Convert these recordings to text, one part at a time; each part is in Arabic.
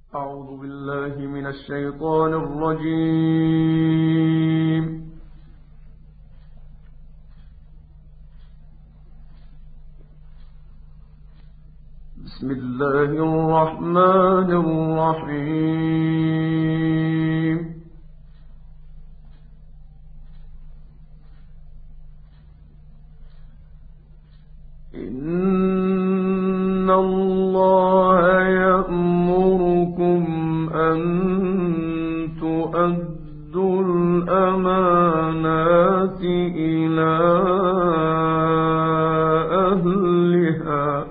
أعوذ بالله من الشيطان الرجيم. بسم الله الرحمن الرحيم. إن الله يأمركم أن تؤدوا الأمانات إلى أهلها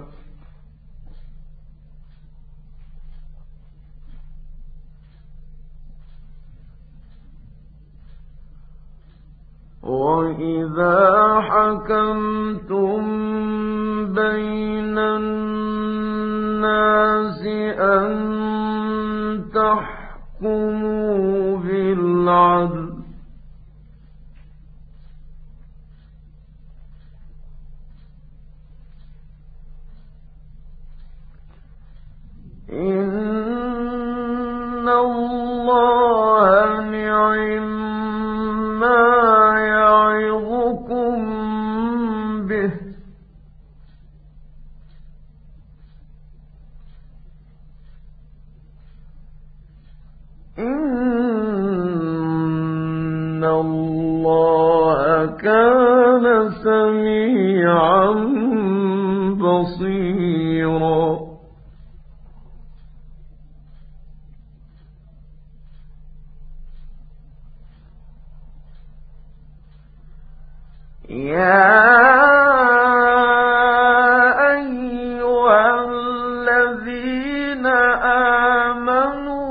وإذا حكمتم بين الناس أن تحكموا بالعدل إن الله نعم يعظكم به إن الله كان سميعا بصيرا. يا أيها الذين آمنوا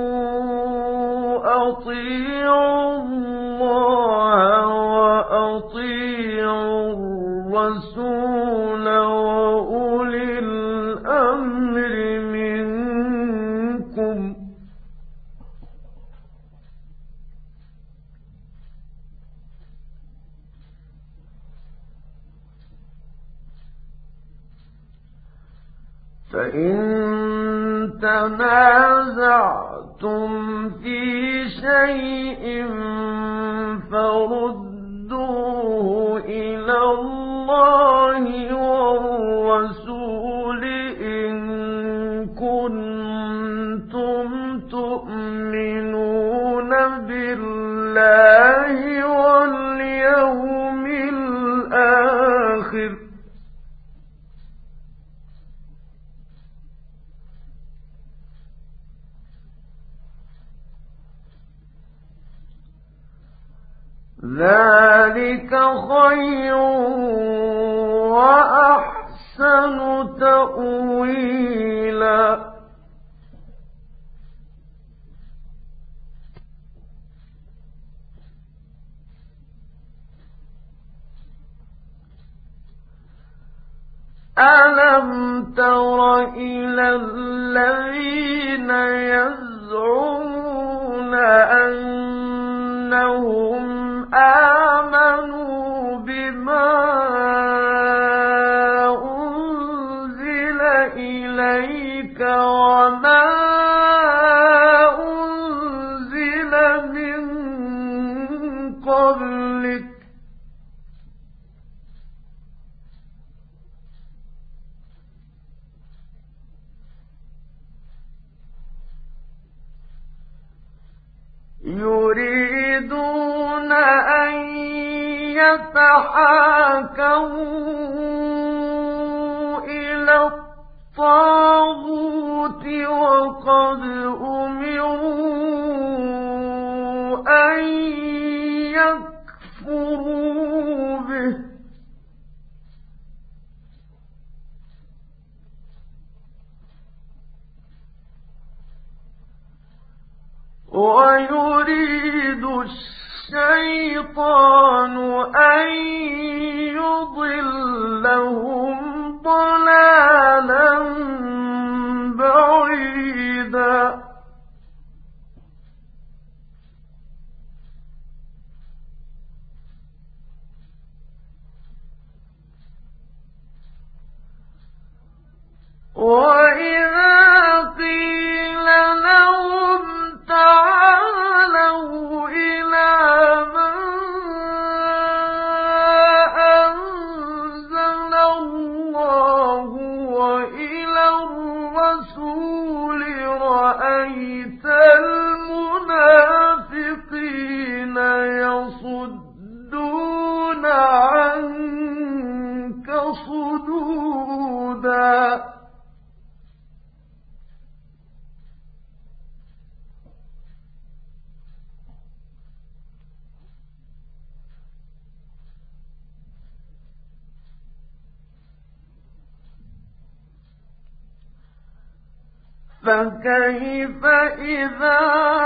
أطيعوا الله وأطيعوا الرسول وأولي الأمر منكم فإن تنازعتم في شيء فردوه إلى الله والرسول إن كنتم تؤمنون بالله واليوم الآخر ذلك خير وأحسن تأويلا. ألم تر إلى الذين يزعمون أنهم آمنوا بما أنزل إليك وما أنزل من قبلك يريدون أن يتحاكموا إلى الطاغوت وقد أمروا أن يكفروا به ويريد الشيطان أن يضلهم ضلالا بعيدا. وإذا قيل فكيف إذا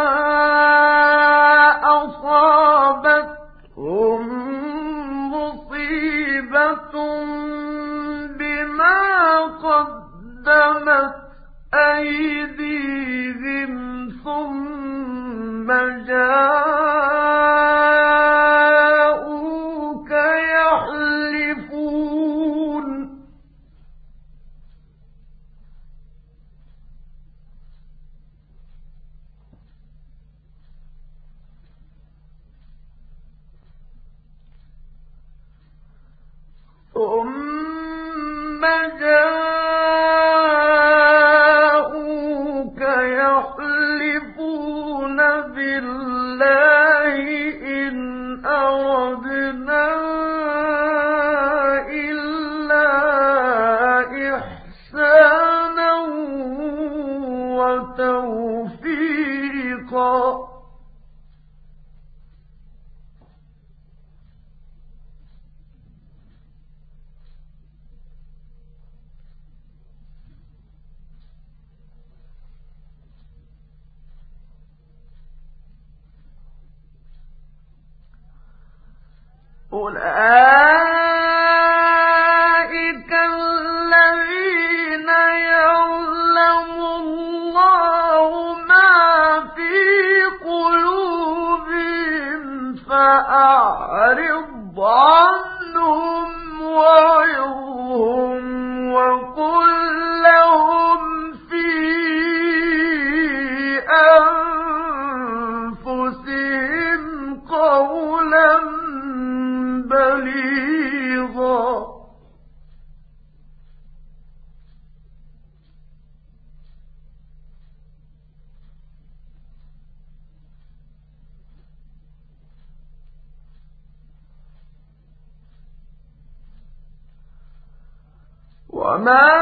أصابتهم مصيبة بما قدمت أيديهم ثم جاءوك يحلفون بالله إن أردنا إلا إحسانا وتوفيقا أولئك الذين يعلم الله ما في قلوبهم فأعرض عنهم وعظهم وقل لهم في أنفسهم قولا بليغا وما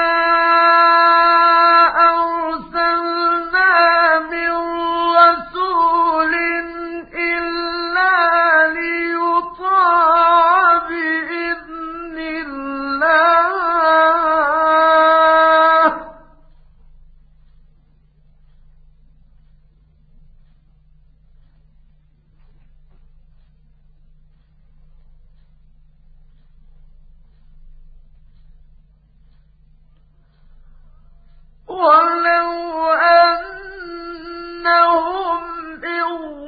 أرسلنا من رسول إلا ليطاع بإذن الله ولو أنهم إذ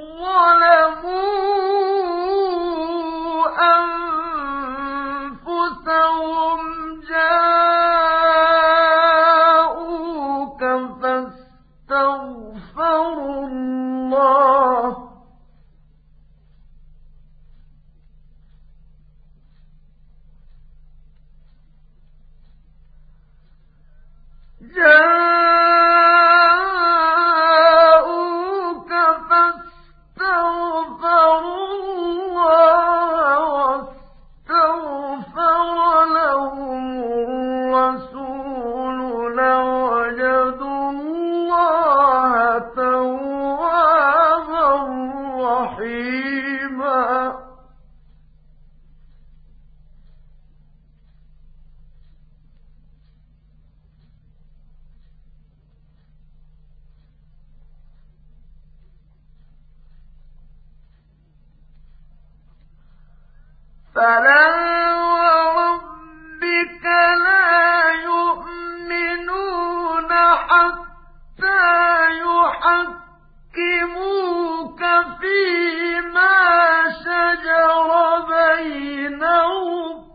ظلموا أنفسهم جاءوك فاستغفروا الله واستغفر لهم الرسول لوجدوا الله توابا رحيما فلا وربك لا يؤمنون حتى يحكموك فيما شجر بينهم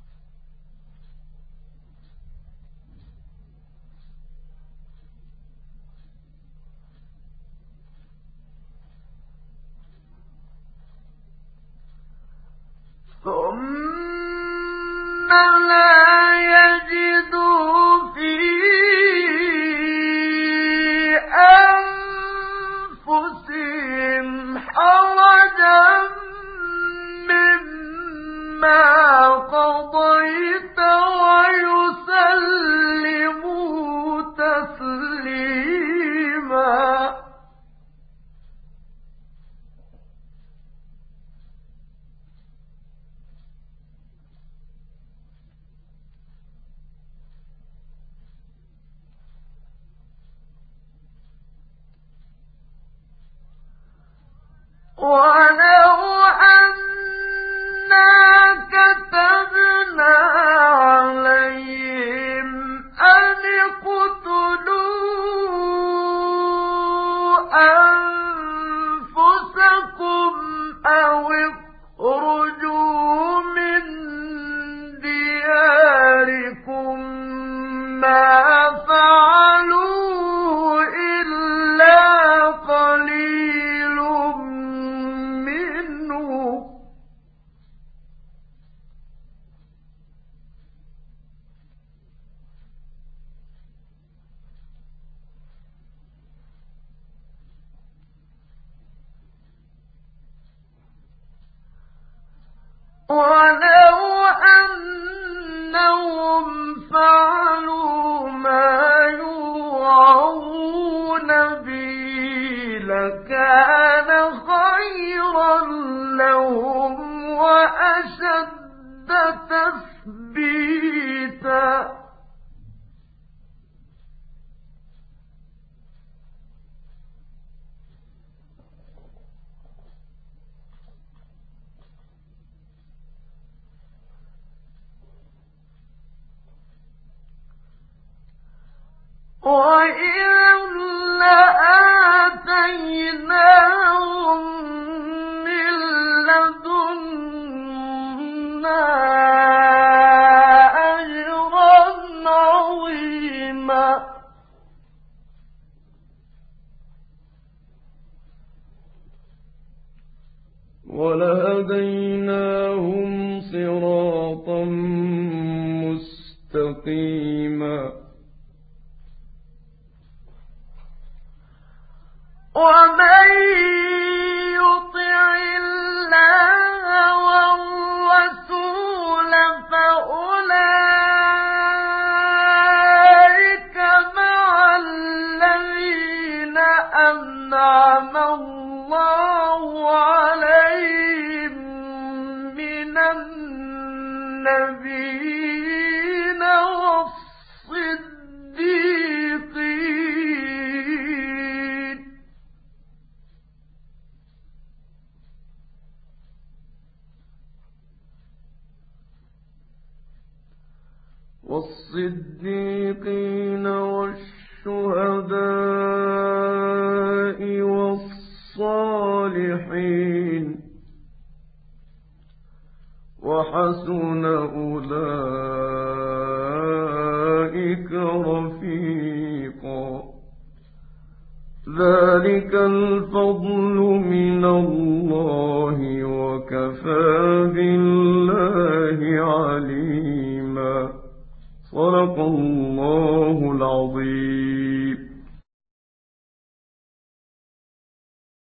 ثم لا يجدوا في أنفسهم حرجا مما قضيت ويسلموا تسليما ولو أنا كتبنا عليهم أن اقتلوا أنفسكم أو اخرجوا من دياركم ما فعلوا إلا قليل منهم ولو أنهم فعلوا ما يوعظون به لكان خيرا لهم وأشد تثبيتا وإذا لآتيناهم من لدنا أجرا عظيما ولهديناهم صراطا مستقيما ومن يطع الله والرسول فأولئك مع الذين أنعم الله عليهم من النبيين والصديقين والشهداء والصالحين وحسن أولئك رفيقا ذلك الفضل من الله وكفى بالله عليما صدق الله العظيم.